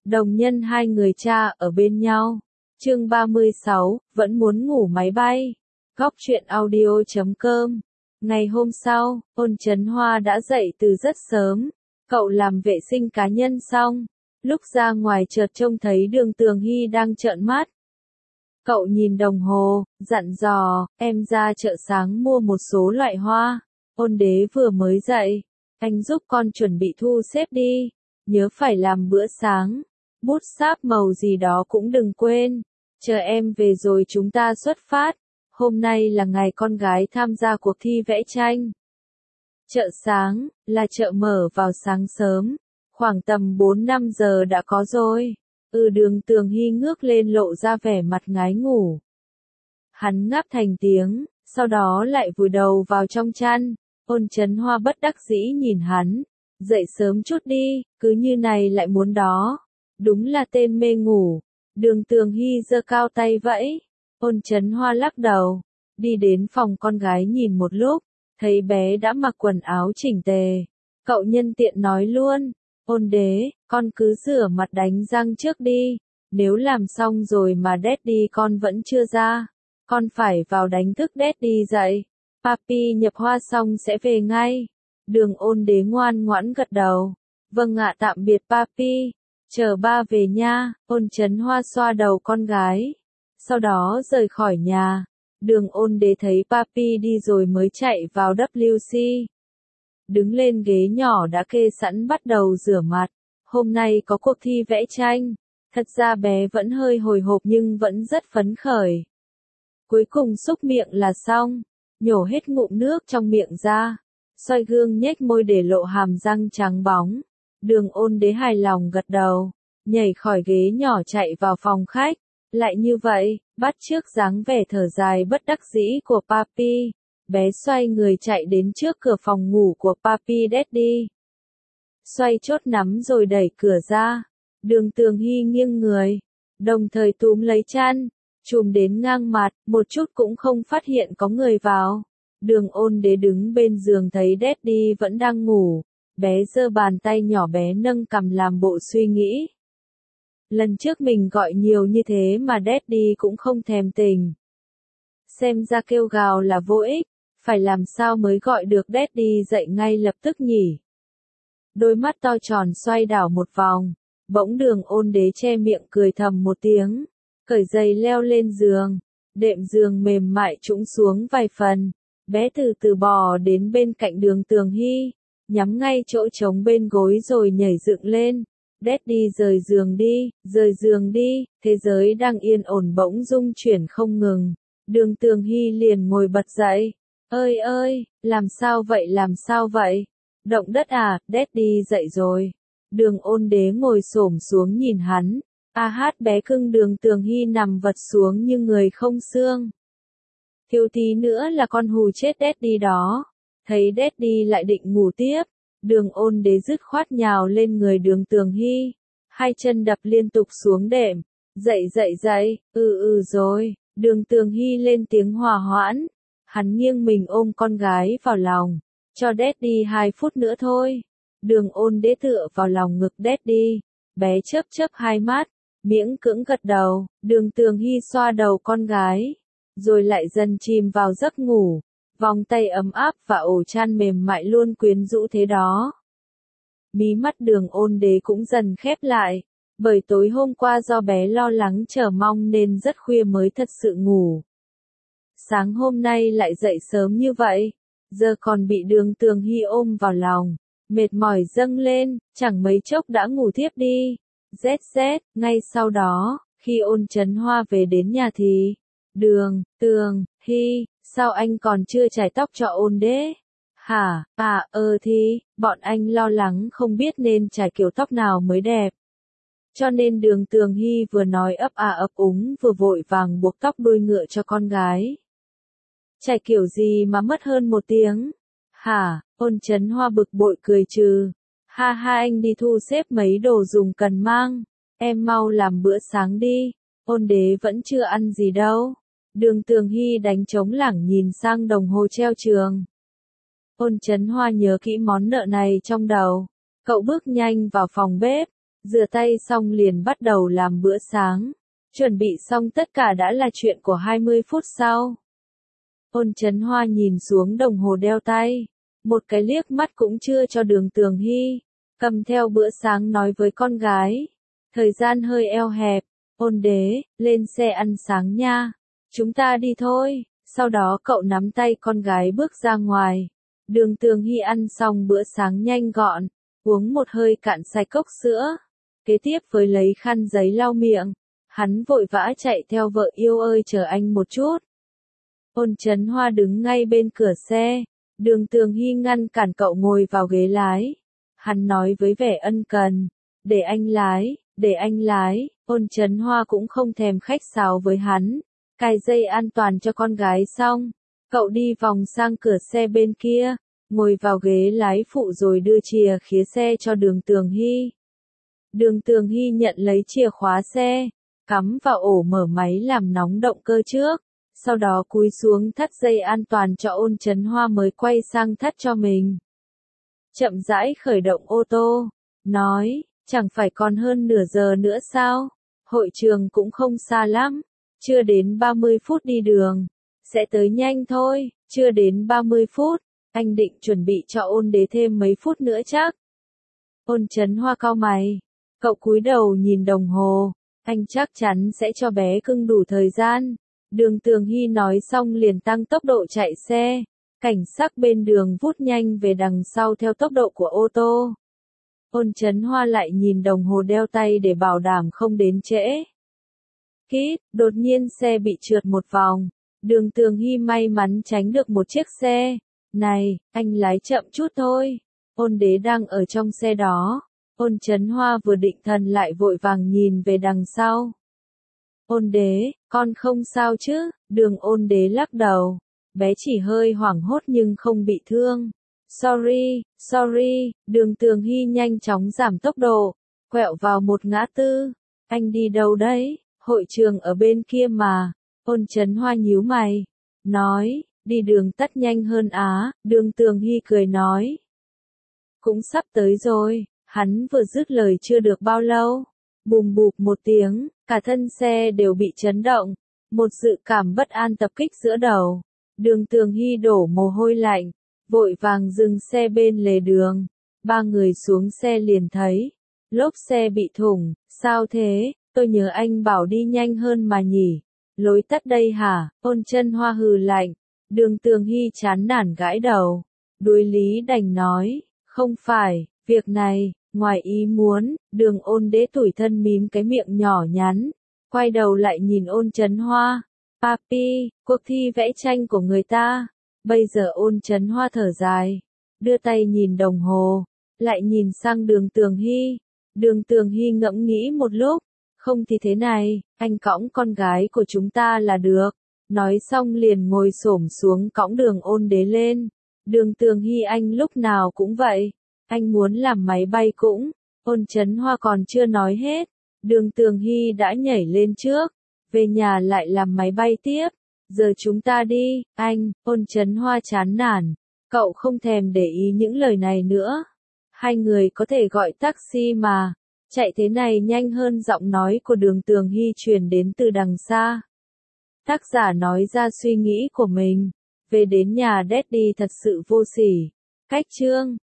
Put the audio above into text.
Đồng nhân hai người cha ở bên nhau. Chương 36, vẫn muốn ngủ máy bay. Góc truyện audio.com. Ngày hôm sau, Ôn Chấn Hoa đã dậy từ rất sớm. Cậu làm vệ sinh cá nhân xong. Lúc ra ngoài chợt trông thấy Đường Tường Hy đang trợn mắt. Cậu nhìn đồng hồ, dặn dò, em ra chợ sáng mua một số loại hoa. Ôn Đế vừa mới dậy. Anh giúp con chuẩn bị thu xếp đi. Nhớ phải làm bữa sáng. Bút sáp màu gì đó cũng đừng quên. Chờ em về rồi chúng ta xuất phát. Hôm nay là ngày con gái tham gia cuộc thi vẽ tranh. Chợ sáng, là chợ mở vào sáng sớm. Khoảng tầm 4-5 giờ đã có rồi. Đường Tường Hy ngước lên lộ ra vẻ mặt ngái ngủ. Hắn ngáp thành tiếng, sau đó lại vùi đầu vào trong chăn. Ôn Chấn Hoa bất đắc dĩ nhìn hắn. Dậy sớm chút đi, cứ như này lại muốn đó. Đúng là tên mê ngủ. Đường Tường Hy giơ cao tay vẫy. Ôn Chấn Hoa lắc đầu. Đi đến phòng con gái nhìn một lúc. Thấy bé đã mặc quần áo chỉnh tề. Cậu nhân tiện nói luôn. Ôn Đế, con cứ rửa mặt đánh răng trước đi. Nếu làm xong rồi mà Daddy con vẫn chưa ra. Con phải vào đánh thức Daddy dậy. Papi nhập hoa xong sẽ về ngay. Đường Ôn Đế ngoan ngoãn gật đầu. Vâng ạ, tạm biệt Papi. Chờ ba về nha. Ôn Chấn Hoa xoa đầu con gái. Sau đó rời khỏi nhà. Đường Ôn Đế thấy Papi đi rồi mới chạy vào WC. Đứng lên ghế nhỏ đã kê sẵn bắt đầu rửa mặt. Hôm nay có cuộc thi vẽ tranh. Thật ra bé vẫn hơi hồi hộp nhưng vẫn rất phấn khởi. Cuối cùng xúc miệng là xong. Nhổ hết ngụm nước trong miệng ra. Soi gương nhếch môi để lộ hàm răng trắng bóng. Đường Ôn Đế hài lòng gật đầu. Nhảy khỏi ghế nhỏ chạy vào phòng khách. Lại như vậy, bắt chước dáng vẻ thở dài bất đắc dĩ của Papi. Bé xoay người chạy đến trước cửa phòng ngủ của Papi Daddy. Xoay chốt nắm rồi đẩy cửa ra. Đường Tường Hy nghiêng người. Đồng thời túm lấy chăn. Chùm đến ngang mặt, một chút cũng không phát hiện có người vào. Đường Ôn Đế đứng bên giường thấy Daddy vẫn đang ngủ. Bé giơ bàn tay nhỏ bé nâng cằm làm bộ suy nghĩ. Lần trước mình gọi nhiều như thế mà Daddy cũng không thèm tình. Xem ra kêu gào là vô ích. Phải làm sao mới gọi được Daddy dậy ngay lập tức nhỉ? Đôi mắt to tròn xoay đảo một vòng. Bỗng Đường Ôn Đế che miệng cười thầm một tiếng. Cởi giày leo lên giường. Đệm giường mềm mại trũng xuống vài phần. Bé từ từ bò đến bên cạnh Đường Tường Hy. Nhắm ngay chỗ trống bên gối rồi nhảy dựng lên. Daddy rời giường đi, thế giới đang yên ổn bỗng rung chuyển không ngừng. Đường Tường Hy liền ngồi bật dậy. Ơi, làm sao vậy? Động đất à, Daddy dậy rồi. Đường Ôn Đế ngồi xổm xuống nhìn hắn. Bé cưng. Đường Tường Hy nằm vật xuống như người không xương. Thiếu tí nữa là con hù chết Daddy đó. Thấy Daddy lại định ngủ tiếp. Đường Ôn Đế dứt khoát nhào lên người Đường Tường Hy. Hai chân đập liên tục xuống đệm. Dậy. Rồi. Đường Tường Hy lên tiếng hòa hoãn. Hắn nghiêng mình ôm con gái vào lòng. Cho Daddy 2 phút nữa thôi. Đường Ôn Đế tựa vào lòng ngực Daddy. Bé chớp hai mắt. Miễn cưỡng gật đầu. Đường Tường Hy xoa đầu con gái. Rồi lại dần chìm vào giấc ngủ. Vòng tay ấm áp và ổ chăn mềm mại luôn quyến rũ thế đó. Mí mắt Đường Ôn Đế cũng dần khép lại. Bởi tối hôm qua do bé lo lắng chờ mong nên rất khuya mới thật sự ngủ. Sáng hôm nay lại dậy sớm như vậy. Giờ còn bị Đường Tường Hy ôm vào lòng. Mệt mỏi dâng lên, chẳng mấy chốc đã ngủ thiếp đi. Ngay sau đó, khi Ôn Chấn Hoa về đến nhà thì... Tường Hy, sao anh còn chưa chải tóc cho Ôn Đế? Hả, thì, bọn anh lo lắng không biết nên chải kiểu tóc nào mới đẹp. Cho nên Đường Tường Hy vừa nói ấp úng vừa vội vàng buộc tóc đuôi ngựa cho con gái. Chải kiểu gì mà mất hơn 1 tiếng? Hả, Ôn Chấn Hoa bực bội cười trừ. Ha anh đi thu xếp mấy đồ dùng cần mang. Em mau làm bữa sáng đi. Ôn Đế vẫn chưa ăn gì đâu. Đường Tường Hy đánh trống lảng nhìn sang đồng hồ treo trường. Ôn Chấn Hoa nhớ kỹ món nợ này trong đầu. Cậu bước nhanh vào phòng bếp. Rửa tay xong liền bắt đầu làm bữa sáng. Chuẩn bị xong tất cả đã là chuyện của 20 phút sau. Ôn Chấn Hoa nhìn xuống đồng hồ đeo tay. Một cái liếc mắt cũng chưa cho Đường Tường Hy. Cầm theo bữa sáng nói với con gái. Thời gian hơi eo hẹp. Ôn đế, lên xe ăn sáng nha. Chúng ta đi thôi. Sau đó cậu nắm tay con gái bước ra ngoài. Đường Tường Hy ăn xong bữa sáng nhanh gọn. Uống một hơi cạn sạch cốc sữa. Kế tiếp với lấy khăn giấy lau miệng. Hắn vội vã chạy theo vợ yêu ơi chờ anh một chút. Ôn Chấn Hoa đứng ngay bên cửa xe. Đường Tường Hy ngăn cản cậu ngồi vào ghế lái. Hắn nói với vẻ ân cần. Để anh lái, để anh lái. Ôn Chấn Hoa cũng không thèm khách sáo với hắn. Cài dây an toàn cho con gái xong. Cậu đi vòng sang cửa xe bên kia. Ngồi vào ghế lái phụ rồi đưa chìa khía xe cho Đường Tường Hy. Đường Tường Hy nhận lấy chìa khóa xe. Cắm vào ổ mở máy làm nóng động cơ trước. Sau đó cúi xuống thắt dây an toàn cho Ôn Chấn Hoa mới quay sang thắt cho mình. Chậm rãi khởi động ô tô. Nói, chẳng phải còn hơn nửa giờ nữa sao? Hội trường cũng không xa lắm. Chưa đến 30 phút đi đường. Sẽ tới nhanh thôi. Chưa đến 30 phút. Anh định chuẩn bị cho Ôn đế thêm mấy phút nữa chắc. Ôn Chấn Hoa cau mày. Cậu cúi đầu nhìn đồng hồ. Anh chắc chắn sẽ cho bé cưng đủ thời gian. Đường Tường Hy nói xong liền tăng tốc độ chạy xe. Cảnh sắc bên đường vút nhanh về đằng sau theo tốc độ của ô tô. Ôn Chấn Hoa lại nhìn đồng hồ đeo tay để bảo đảm không đến trễ. Kít, đột nhiên xe bị trượt một vòng. Đường Tường Hy may mắn tránh được một chiếc xe. Này, anh lái chậm chút thôi. Ôn đế đang ở trong xe đó. Ôn Chấn Hoa vừa định thần lại vội vàng nhìn về đằng sau. Ôn đế, con không sao chứ? Đường Ôn đế lắc đầu. Bé chỉ hơi hoảng hốt nhưng không bị thương. Sorry. Đường Tường Hy nhanh chóng giảm tốc độ. Quẹo vào một ngã tư. Anh đi đâu đấy? Hội trường ở bên kia mà. Ôn Chấn Hoa nhíu mày. Nói, đi đường tắt nhanh hơn á. Đường Tường Hy cười nói. Cũng sắp tới rồi. Hắn vừa dứt lời chưa được bao lâu. Bùm bụp một tiếng, cả thân xe đều bị chấn động. Một dự cảm bất an tập kích giữa đầu. Đường Tường Hy đổ mồ hôi lạnh. Vội vàng dừng xe bên lề đường. Ba người xuống xe liền thấy. Lốp xe bị thủng. Sao thế? Tôi nhớ anh bảo đi nhanh hơn mà nhỉ. Lối tắt đây hả? Ôn Chân Hoa hừ lạnh. Đường Tường Hy chán nản gãi đầu. Đuối lý đành nói. Không phải, việc này, ngoài ý muốn. Đường Ôn đế tủi thân mím cái miệng nhỏ nhắn. Quay đầu lại nhìn Ôn Chấn Hoa. Papi, cuộc thi vẽ tranh của người ta. Bây giờ Ôn Chấn Hoa thở dài. Đưa tay nhìn đồng hồ. Lại nhìn sang Đường Tường Hy. Đường Tường Hy ngẫm nghĩ một lúc. Không thì thế này, anh cõng con gái của chúng ta là được. Nói xong liền ngồi xổm xuống cõng Đường Ôn đế lên. Đường Tường Hy anh lúc nào cũng vậy. Anh muốn làm máy bay cũng. Ôn Chấn Hoa còn chưa nói hết. Đường Tường Hy đã nhảy lên trước. Về nhà lại làm máy bay tiếp. Giờ chúng ta đi, anh. Ôn Chấn Hoa chán nản. Cậu không thèm để ý những lời này nữa. Hai người có thể gọi taxi mà. Chạy thế này nhanh hơn giọng nói của Đường Tường Hy truyền đến từ đằng xa. Tác giả nói ra suy nghĩ của mình. Về đến nhà Daddy thật sự vô sỉ. Cách chương